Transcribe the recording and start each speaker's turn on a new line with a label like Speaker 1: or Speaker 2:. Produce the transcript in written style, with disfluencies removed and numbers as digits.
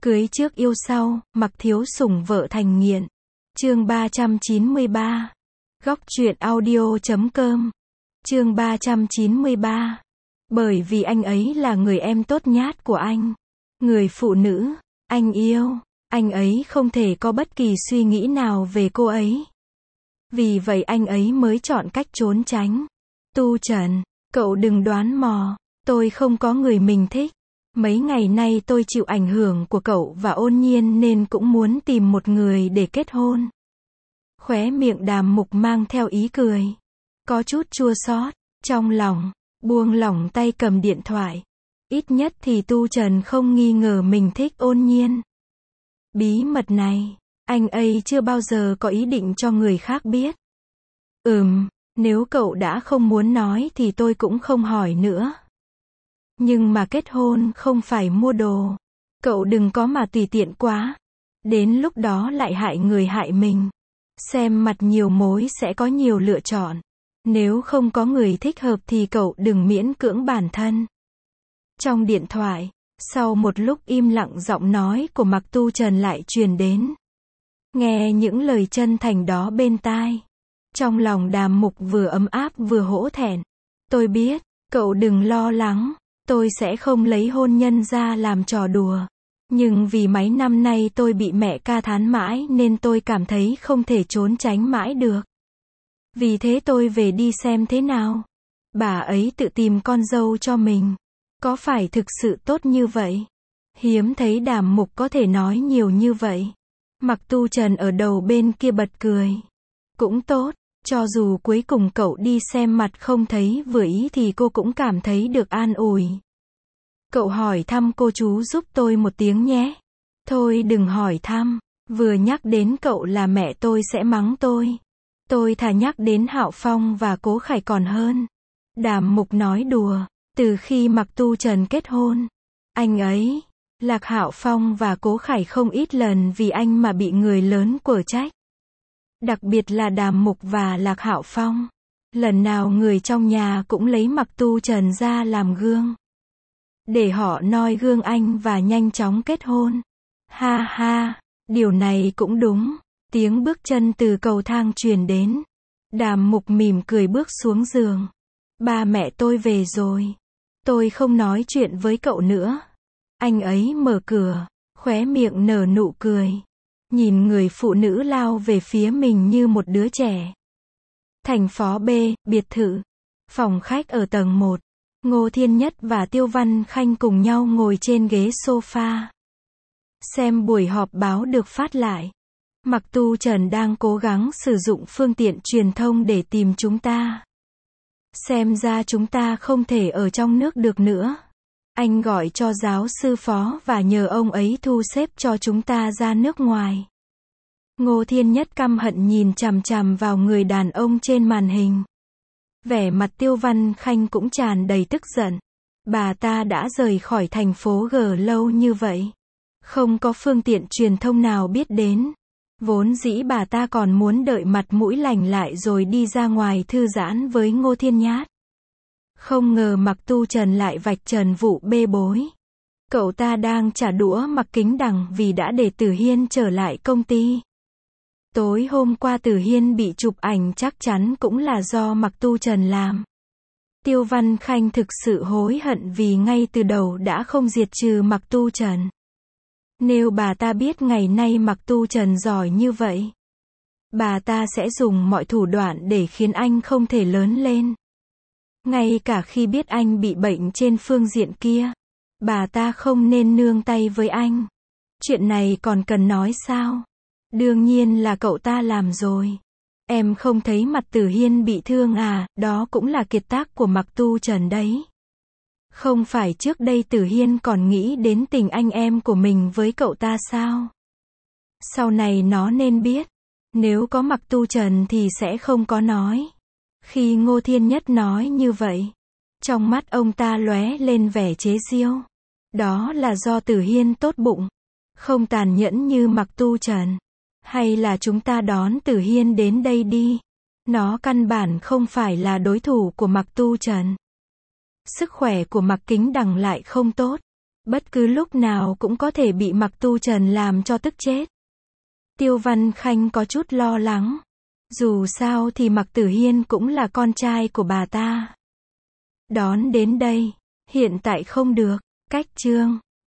Speaker 1: Cưới trước yêu sau, Mặc Thiếu Sủng vợ thành nghiện. Chương 393. Góc truyện audio.com. Chương 393. Bởi vì anh ấy là người em tốt nhát của anh. Người phụ nữ anh yêu, anh ấy không thể có bất kỳ suy nghĩ nào về cô ấy. Vì vậy anh ấy mới chọn cách trốn tránh. Tu Trần, cậu đừng đoán mò, tôi không có người mình thích. Mấy ngày nay tôi chịu ảnh hưởng của cậu và Ôn Nhiên nên cũng muốn tìm một người để kết hôn. Khóe miệng Đàm Mục mang theo ý cười. Có chút chua xót trong lòng, buông lỏng tay cầm điện thoại. Ít nhất thì Tu Trần không nghi ngờ mình thích Ôn Nhiên. Bí mật này, anh ấy chưa bao giờ có ý định cho người khác biết. Nếu cậu đã không muốn nói thì tôi cũng không hỏi nữa. Nhưng mà kết hôn không phải mua đồ. Cậu đừng có mà tùy tiện quá. Đến lúc đó lại hại người hại mình. Xem mặt nhiều mối sẽ có nhiều lựa chọn. Nếu không có người thích hợp thì cậu đừng miễn cưỡng bản thân. Trong điện thoại, sau một lúc im lặng giọng nói của Mạc Tu Trần lại truyền đến. Nghe những lời chân thành đó bên tai. Trong lòng Đàm Mục vừa ấm áp vừa hổ thẹn. Tôi biết, cậu đừng lo lắng. Tôi sẽ không lấy hôn nhân ra làm trò đùa. Nhưng vì mấy năm nay tôi bị mẹ ca thán mãi nên tôi cảm thấy không thể trốn tránh mãi được. Vì thế tôi về đi xem thế nào. Bà ấy tự tìm con dâu cho mình. Có phải thực sự tốt như vậy? Hiếm thấy Đàm Mục có thể nói nhiều như vậy. Mạc Tu Trần ở đầu bên kia bật cười. Cũng tốt, cho dù cuối cùng cậu đi xem mặt không thấy vừa ý thì cô cũng cảm thấy được an ủi. Cậu hỏi thăm cô chú giúp tôi một tiếng nhé. Thôi đừng hỏi thăm, vừa nhắc đến cậu là mẹ tôi sẽ mắng tôi. Tôi thà nhắc đến Hạo Phong và Cố Khải còn hơn. Đàm Mục nói đùa, từ khi Mạc Tu Trần kết hôn, anh ấy, Lạc Hạo Phong và Cố Khải không ít lần vì anh mà bị người lớn quở trách. Đặc biệt là Đàm Mục và Lạc Hạo Phong. Lần nào người trong nhà cũng lấy Mạc Tu Trần ra làm gương. Để họ noi gương anh và nhanh chóng kết hôn. Ha ha, điều này cũng đúng. Tiếng bước chân từ cầu thang truyền đến. Đàm Mục mỉm cười bước xuống giường. Ba mẹ tôi về rồi. Tôi không nói chuyện với cậu nữa. Anh ấy mở cửa, khóe miệng nở nụ cười. Nhìn người phụ nữ lao về phía mình như một đứa trẻ. Thành phố B, biệt thự. Phòng khách ở tầng 1. Ngô Thiên Nhất và Tiêu Văn Khanh cùng nhau ngồi trên ghế sofa. Xem buổi họp báo được phát lại. Mạc Tu Trần đang cố gắng sử dụng phương tiện truyền thông để tìm chúng ta. Xem ra chúng ta không thể ở trong nước được nữa. Anh gọi cho giáo sư phó và nhờ ông ấy thu xếp cho chúng ta ra nước ngoài. Ngô Thiên Nhất căm hận nhìn chằm chằm vào người đàn ông trên màn hình. Vẻ mặt Tiêu Văn Khanh cũng tràn đầy tức giận. Bà ta đã rời khỏi thành phố G lâu như vậy. Không có phương tiện truyền thông nào biết đến. Vốn dĩ bà ta còn muốn đợi mặt mũi lành lại rồi đi ra ngoài thư giãn với Ngô Thiên Nhát. Không ngờ Mạc Tu Trần lại vạch trần vụ bê bối. Cậu ta đang trả đũa Mạc Kính Đằng vì đã để Tử Hiên trở lại công ty. Tối hôm qua Tử Hiên bị chụp ảnh chắc chắn cũng là do Mạc Tu Trần làm. Tiêu Văn Khanh thực sự hối hận vì ngay từ đầu đã không diệt trừ Mạc Tu Trần. Nếu bà ta biết ngày nay Mạc Tu Trần giỏi như vậy, bà ta sẽ dùng mọi thủ đoạn để khiến anh không thể lớn lên. Ngay cả khi biết anh bị bệnh trên phương diện kia, bà ta không nên nương tay với anh. Chuyện này còn cần nói sao? Đương nhiên là cậu ta làm rồi. Em không thấy mặt Tử Hiên bị thương à, đó cũng là kiệt tác của Mạc Tu Trần đấy. Không phải trước đây Tử Hiên còn nghĩ đến tình anh em của mình với cậu ta sao? Sau này nó nên biết, nếu có Mạc Tu Trần thì sẽ không có nói. Khi Ngô Thiên Nhất nói như vậy, trong mắt ông ta lóe lên vẻ chế giễu. Đó là do Tử Hiên tốt bụng, không tàn nhẫn như Mạc Tu Trần. Hay là chúng ta đón Tử Hiên đến đây đi. Nó căn bản không phải là đối thủ của Mạc Tu Trần. Sức khỏe của Mạc Kính Đằng lại không tốt. Bất cứ lúc nào cũng có thể bị Mạc Tu Trần làm cho tức chết. Tiêu Văn Khanh có chút lo lắng. Dù sao thì Mạc Tử Hiên cũng là con trai của bà ta. Đón đến đây. Hiện tại không được. Cách chương